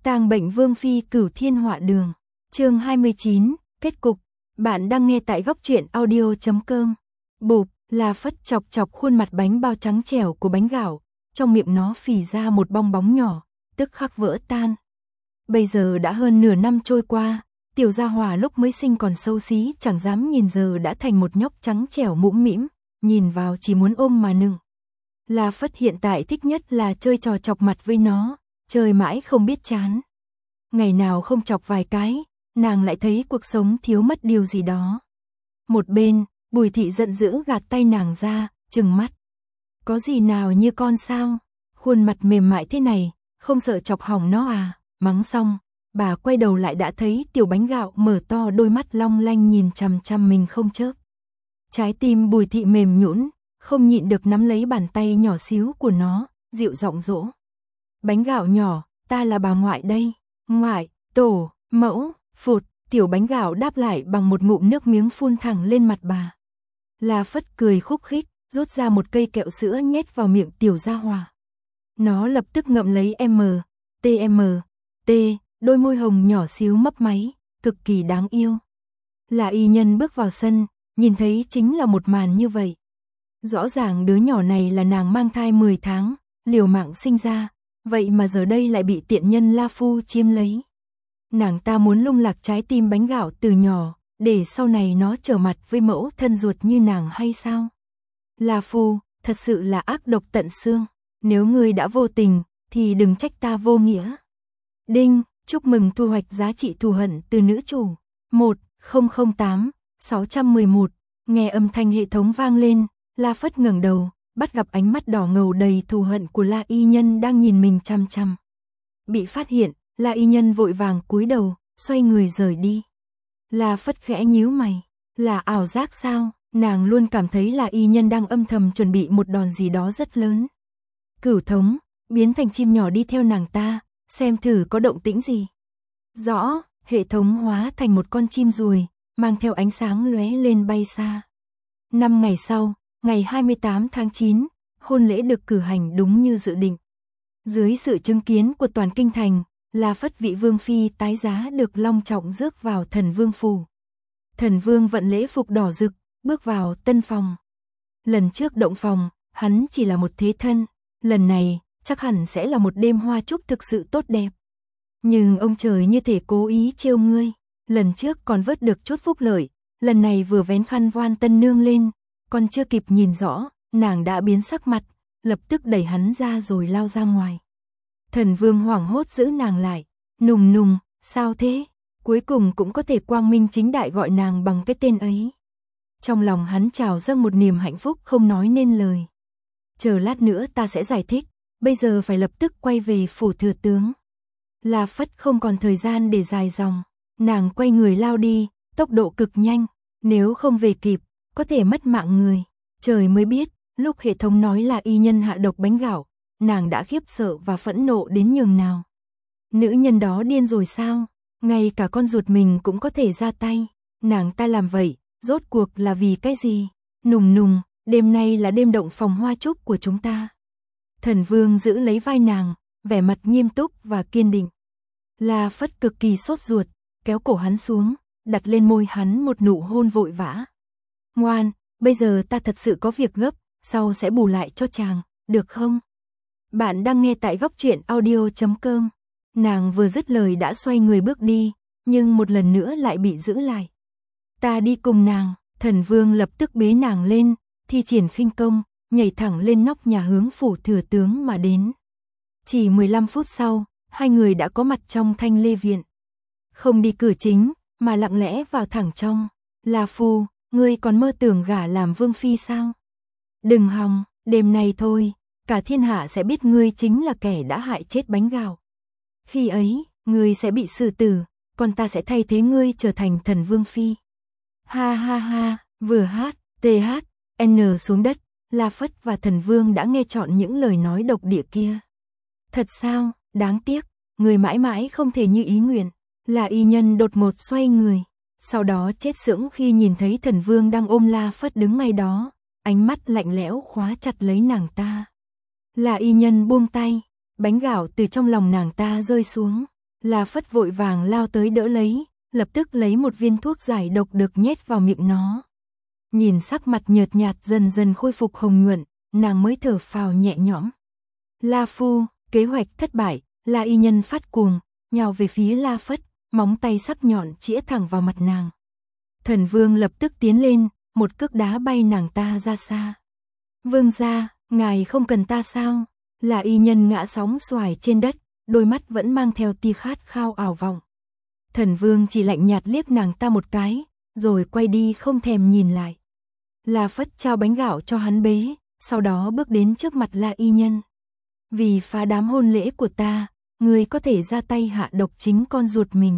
Tang bệnh Vương Phi Cửu Thiên Họa Đường. Chương 29, kết cục. Bạn đang nghe tại góc truyện audio.com. Bụp, La Phất chọc chọc khuôn mặt bánh bao trắng trẻo của bánh gạo, trong miệng nó phì ra một bong bóng nhỏ, tức khắc vỡ tan. Bây giờ đã hơn nửa năm trôi qua, tiểu gia hỏa lúc mới sinh còn xấu xí chẳng dám nhìn giờ đã thành một nhóc trắng trẻo mũm mĩm, nhìn vào chỉ muốn ôm mà nựng. La Phất hiện tại thích nhất là chơi trò chọc mặt với nó, chơi mãi không biết chán. Ngày nào không chọc vài cái, nàng lại thấy cuộc sống thiếu mất điều gì đó. Một bên, Bùi Thị giận dữ gạt tay nàng ra, trừng mắt. Có gì nào như con sao? Khuôn mặt mềm mại thế này, không sợ chọc hỏng nó à? Mắng xong, bà quay đầu lại đã thấy tiểu bánh gạo mở to đôi mắt long lanh nhìn chằm chằm mình không chớp. Trái tim Bùi Thị mềm nhũn, không nhịn được nắm lấy bàn tay nhỏ xíu của nó, dịu giọng dỗ. Bánh gạo nhỏ, ta là bà ngoại đây. Ngoại, tổ, mẫu, phụt, tiểu bánh gạo đáp lại bằng một ngụm nước miếng phun thẳng lên mặt bà. La Phất cười khúc khích, rút ra một cây kẹo sữa nhét vào miệng tiểu gia hỏa. Nó lập tức ngậm lấy T, đôi môi hồng nhỏ xíu mấp máy, cực kỳ đáng yêu. La Y Nhân bước vào sân, nhìn thấy chính là một màn như vậy. Rõ ràng đứa nhỏ này là nàng mang thai 10 tháng, liều mạng sinh ra, vậy mà giờ đây lại bị tiện nhân La Phu chiếm lấy. Nàng ta muốn lung lạc trái tim bánh gạo từ nhỏ, để sau này nó trở mặt với mẫu thân ruột như nàng hay sao? La Phu, thật sự là ác độc tận xương, nếu ngươi đã vô tình, thì đừng trách ta vô nghĩa. Đinh, chúc mừng thu hoạch giá trị thù hận từ nữ chủ. 1008-611, nghe âm thanh hệ thống vang lên, La Phất ngẩng đầu, bắt gặp ánh mắt đỏ ngầu đầy thù hận của La Y Nhân đang nhìn mình chăm chăm. Bị phát hiện, La Y Nhân vội vàng cúi đầu, xoay người rời đi. La Phất khẽ nhíu mày, là ảo giác sao? Nàng luôn cảm thấy La Y Nhân đang âm thầm chuẩn bị một đòn gì đó rất lớn. Cửu thống, biến thành chim nhỏ đi theo nàng ta, xem thử có động tĩnh gì. Rõ, hệ thống hóa thành một con chim ruồi, mang theo ánh sáng lóe lên bay xa. 5 ngày sau, ngày 28 tháng 9, hôn lễ được cử hành đúng như dự định. Dưới sự chứng kiến của toàn kinh thành, La Phất vị vương phi tái giá được long trọng rước vào Thần Vương phủ. Thần Vương vận lễ phục đỏ rực, bước vào tân phòng. Lần trước động phòng, hắn chỉ là một thế thân, lần này chắc hẳn sẽ là một đêm hoa chúc thực sự tốt đẹp. Nhưng ông trời như thể cố ý trêu ngươi, lần trước còn vớt được chút phúc lợi, lần này vừa vén khăn voan tân nương lên, còn chưa kịp nhìn rõ, nàng đã biến sắc mặt, lập tức đẩy hắn ra rồi lao ra ngoài. Thần Vương hoảng hốt giữ nàng lại, nùng nùng, sao thế? Cuối cùng cũng có thể quang minh chính đại gọi nàng bằng cái tên ấy. Trong lòng hắn trào dâng một niềm hạnh phúc không nói nên lời. Chờ lát nữa ta sẽ giải thích, bây giờ phải lập tức quay về phủ thừa tướng. La Phất không còn thời gian để dài dòng, nàng quay người lao đi, tốc độ cực nhanh, nếu không về kịp, có thể mất mạng người. Trời mới biết, lúc hệ thống nói là Y Nhân hạ độc bánh gạo, nàng đã khiếp sợ và phẫn nộ đến nhường nào. Nữ nhân đó điên rồi sao? Ngay cả con ruột mình cũng có thể ra tay. Nàng ta làm vậy, rốt cuộc là vì cái gì? Nùng nùng, đêm nay là đêm động phòng hoa chúc của chúng ta. Thần Vương giữ lấy vai nàng, vẻ mặt nghiêm túc và kiên định. La Phất cực kỳ sốt ruột, kéo cổ hắn xuống, đặt lên môi hắn một nụ hôn vội vã. Ngoan, bây giờ ta thật sự có việc gấp, sau sẽ bù lại cho chàng, được không? Bạn đang nghe tại góc truyện audio.com. Nàng vừa dứt lời đã xoay người bước đi, nhưng một lần nữa lại bị giữ lại. Ta đi cùng nàng. Thần Vương lập tức bế nàng lên, thi triển khinh công, nhảy thẳng lên nóc nhà hướng phủ thừa tướng mà đến. Chỉ 15 phút sau, hai người đã có mặt trong Thanh Lê viện. Không đi cửa chính, mà lặng lẽ vào thẳng trong. La Phu, ngươi còn mơ tưởng gả làm vương phi sao? Đừng hòng, đêm nay thôi, cả thiên hạ sẽ biết ngươi chính là kẻ đã hại chết bánh gạo. Khi ấy, ngươi sẽ bị xử tử, còn ta sẽ thay thế ngươi trở thành thần vương phi. Ha ha ha, vừa hát, THN xuống đất, La Phất và Thần Vương đã nghe trọn những lời nói độc địa kia. Thật sao, đáng tiếc, người mãi mãi không thể như ý nguyện. La Y Nhân đột ngột xoay người, sau đó chết sững khi nhìn thấy Thần Vương đang ôm La Phất đứng ngay đó, ánh mắt lạnh lẽo khóa chặt lấy nàng ta. La Y Nhân buông tay, bánh gạo từ trong lòng nàng ta rơi xuống. La Phất vội vàng lao tới đỡ lấy, lập tức lấy một viên thuốc giải độc được nhét vào miệng nó. Nhìn sắc mặt nhợt nhạt dần dần khôi phục hồng nhuận, nàng mới thở phào nhẹ nhõm. La Phu, kế hoạch thất bại, La y nhân phát cuồng, nhào về phía La Phất, móng tay sắc nhọn chĩa thẳng vào mặt nàng. Thần Vương lập tức tiến lên, một cước đá bay nàng ta ra xa. Vương gia, ngài không cần ta sao? La y nhân ngã sóng xoài trên đất, đôi mắt vẫn mang theo tia khát khao ảo vọng. Thần Vương chỉ lạnh nhạt liếc nàng ta một cái, rồi quay đi không thèm nhìn lại. La Phất trao bánh gạo cho hắn bế, sau đó bước đến trước mặt La y nhân. Vì phá đám hôn lễ của ta, ngươi có thể ra tay hạ độc chính con ruột mình.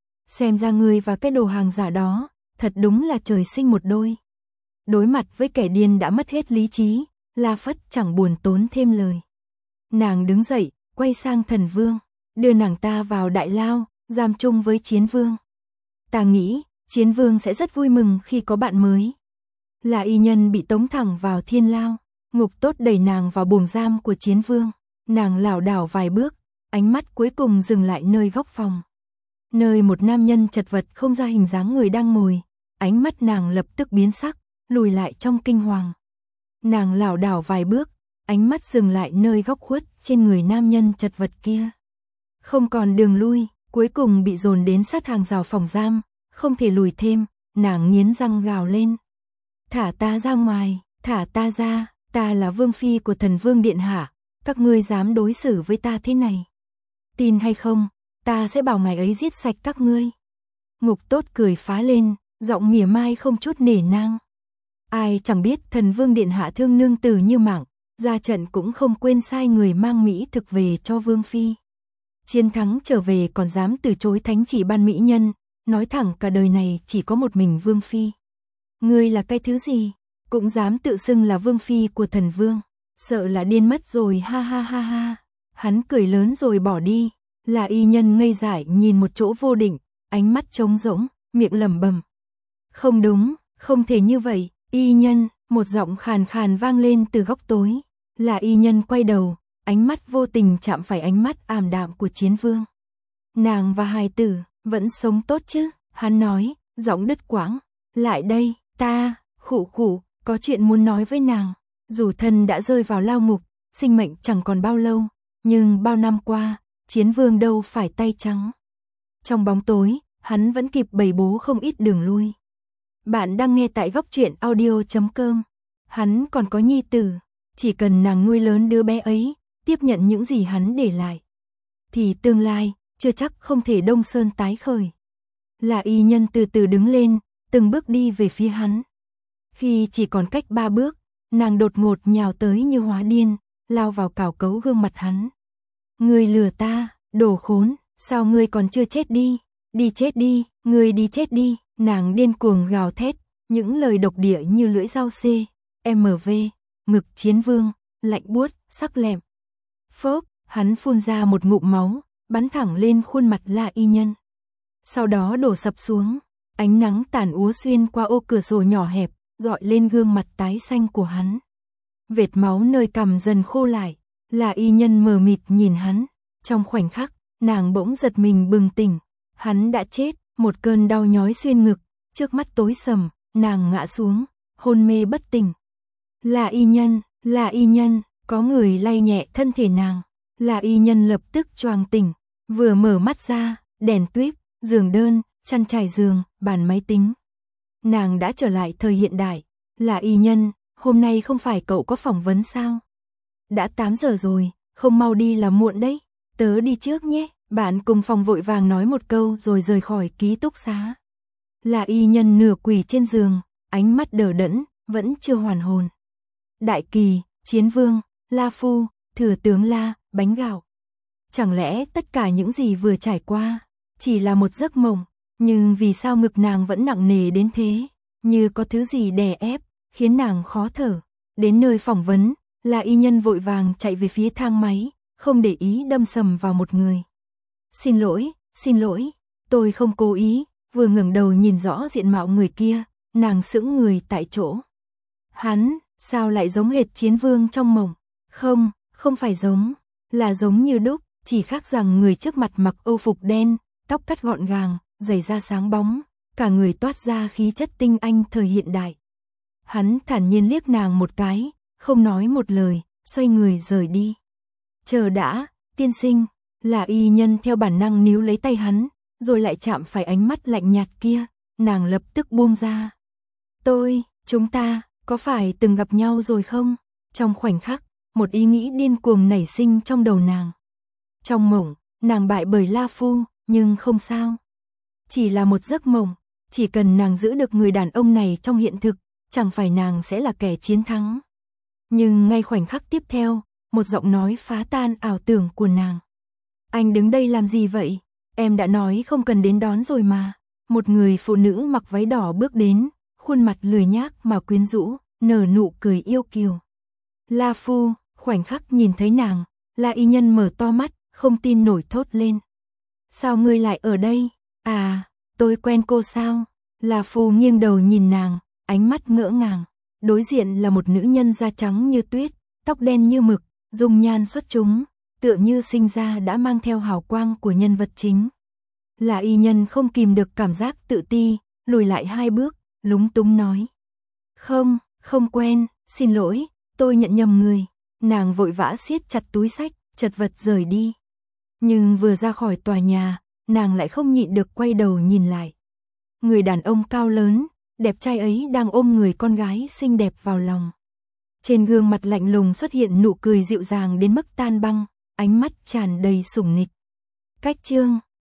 Xem ra ngươi và cái đồ hàng giả đó, thật đúng là trời sinh một đôi. Đối mặt với kẻ điên đã mất hết lý trí, La Phất chẳng buồn tốn thêm lời. Nàng đứng dậy, quay sang Thần Vương, đưa nàng ta vào đại lao, giam chung với Chiến Vương. Ta nghĩ, Chiến Vương sẽ rất vui mừng khi có bạn mới. La y nhân bị tống thẳng vào thiên lao, Ngục Tốt đẩy nàng vào buồng giam của Chiến Vương. Nàng lảo đảo vài bước, ánh mắt cuối cùng dừng lại nơi góc phòng. Nơi một nam nhân chật vật không ra hình dáng người đang ngồi, ánh mắt nàng lập tức biến sắc, lùi lại trong kinh hoàng. Nàng lảo đảo vài bước, ánh mắt dừng lại nơi góc khuất trên người nam nhân chật vật kia. Không còn đường lui, cuối cùng bị dồn đến sát hàng rào phòng giam, không thể lùi thêm, nàng nghiến răng gào lên. Thả ta ra ngoài, thả ta ra, ta là vương phi của Thần Vương điện hạ, các ngươi dám đối xử với ta thế này. Tin hay không, ta sẽ bảo ngày ấy giết sạch các ngươi. Ngục Tốt cười phá lên, giọng mỉa mai không chút nể nang. Ai chẳng biết Thần Vương điện hạ thương nương tử như mạng, ra trận cũng không quên sai người mang mỹ thực về cho vương phi. Chiến thắng trở về còn dám từ chối thánh chỉ ban mỹ nhân, nói thẳng cả đời này chỉ có một mình vương phi. Ngươi là cái thứ gì, cũng dám tự xưng là vương phi của Thần Vương, sợ là điên mất rồi, ha ha ha ha. Hắn cười lớn rồi bỏ đi. La y nhân ngây dại nhìn một chỗ vô định, ánh mắt trống rỗng, miệng lẩm bẩm. Không đúng, không thể như vậy, y nhân, một giọng khàn khàn vang lên từ góc tối. La y nhân quay đầu, ánh mắt vô tình chạm phải ánh mắt ảm đạm của Chiến Vương. Nàng và hài tử, vẫn sống tốt chứ? Hắn nói, giọng đứt quãng. Lại đây, ta, khụ khụ, có chuyện muốn nói với nàng. Dù thân đã rơi vào lao ngục, sinh mệnh chẳng còn bao lâu, nhưng bao năm qua, Chiến Vương đâu phải tay trắng. Trong bóng tối, hắn vẫn kịp bày bố không ít đường lui. Bạn đang nghe tại góc truyện audio.com. Hắn còn có nhi tử, chỉ cần nàng nuôi lớn đứa bé ấy, tiếp nhận những gì hắn để lại, thì tương lai, chưa chắc không thể đông sơn tái khởi. La y nhân từ từ đứng lên, từng bước đi về phía hắn. Khi chỉ còn cách 3 bước, nàng đột ngột nhào tới như hóa điên, lao vào cào cấu gương mặt hắn. Ngươi lừa ta, đồ khốn, sao ngươi còn chưa chết đi? Đi chết đi, ngươi đi chết đi. Nàng điên cuồng gào thét, những lời độc địa như lưỡi dao CMV, ngực Chiến Vương, lạnh buốt, sắc lẹm. Phốc, hắn phun ra một ngụm máu, bắn thẳng lên khuôn mặt La y nhân. Sau đó đổ sập xuống, ánh nắng tàn úa xuyên qua ô cửa sổ nhỏ hẹp, rọi lên gương mặt tái xanh của hắn. Vệt máu nơi cằm dần khô lại, La y nhân mờ mịt nhìn hắn. Trong khoảnh khắc, nàng bỗng giật mình bừng tỉnh. Hắn đã chết, một cơn đau nhói xuyên ngực, trước mắt tối sầm, nàng ngã xuống, hôn mê bất tỉnh. La y nhân, có người lay nhẹ thân thể nàng. La y nhân lập tức choàng tỉnh, vừa mở mắt ra, đèn tuýp, giường đơn, chăn trải giường, bàn máy tính. Nàng đã trở lại thời hiện đại. La y nhân, hôm nay không phải cậu có phỏng vấn sao? Đã 8 giờ rồi, không mau đi là muộn đấy. Tớ đi trước nhé. Bạn cùng phòng vội vàng nói một câu rồi rời khỏi ký túc xá. La y nhân nửa quỳ trên giường, ánh mắt đờ đẫn, vẫn chưa hoàn hồn. Đại Kỳ, Chiến Vương, La Phu, Thừa tướng La, bánh gạo. Chẳng lẽ tất cả những gì vừa trải qua chỉ là một giấc mộng? Nhưng vì sao ngực nàng vẫn nặng nề đến thế, như có thứ gì đè ép, khiến nàng khó thở. Đến nơi phỏng vấn, La y nhân vội vàng chạy về phía thang máy, không để ý đâm sầm vào một người. Xin lỗi, tôi không cố ý. Vừa ngẩng đầu nhìn rõ diện mạo người kia, nàng sững người tại chỗ. Hắn, sao lại giống hệt Chiến Vương trong mộng? Không phải giống, là giống như đúc. chỉ khác rằng người trước mặt mặc âu phục đen, tóc cắt gọn gàng, giày da sáng bóng, cả người toát ra khí chất tinh anh thời hiện đại. Hắn thản nhiên liếc nàng một cái, không nói một lời, xoay người rời đi. Chờ đã, tiên sinh, là y nhân theo bản năng níu lấy tay hắn, rồi lại chạm phải ánh mắt lạnh nhạt kia, nàng lập tức buông ra. Chúng ta, có phải từng gặp nhau rồi không? Trong khoảnh khắc, một ý nghĩ điên cuồng nảy sinh trong đầu nàng. Trong mộng, nàng bại bởi La Phu, nhưng không sao. Chỉ là một giấc mộng, chỉ cần nàng giữ được người đàn ông này trong hiện thực, chẳng phải nàng sẽ là kẻ chiến thắng. Nhưng ngay khoảnh khắc tiếp theo, một giọng nói phá tan ảo tưởng của nàng. Anh đứng đây làm gì vậy? Em đã nói không cần đến đón rồi mà. Một người phụ nữ mặc váy đỏ bước đến, khuôn mặt lười nhác mà quyến rũ, nở nụ cười yêu kiều. La Phu, khoảnh khắc nhìn thấy nàng, La y nhân mở to mắt, không tin nổi thốt lên. Sao ngươi lại ở đây? À, tôi quen cô sao? La Phu nghiêng đầu nhìn nàng, ánh mắt ngỡ ngàng. Đối diện là một nữ nhân da trắng như tuyết, tóc đen như mực, dung nhan xuất chúng, tựa như sinh ra đã mang theo hào quang của nhân vật chính. La y nhân không kìm được cảm giác tự ti, lùi lại 2 bước, lúng túng nói. Không quen, xin lỗi, tôi nhận nhầm người. Nàng vội vã siết chặt túi xách, chật vật rời đi. Nhưng vừa ra khỏi tòa nhà, nàng lại không nhịn được quay đầu nhìn lại. Người đàn ông cao lớn, đẹp trai ấy đang ôm người con gái xinh đẹp vào lòng. Trên gương mặt lạnh lùng xuất hiện nụ cười dịu dàng đến mức tan băng, ánh mắt tràn đầy sủng nịch. Cách chương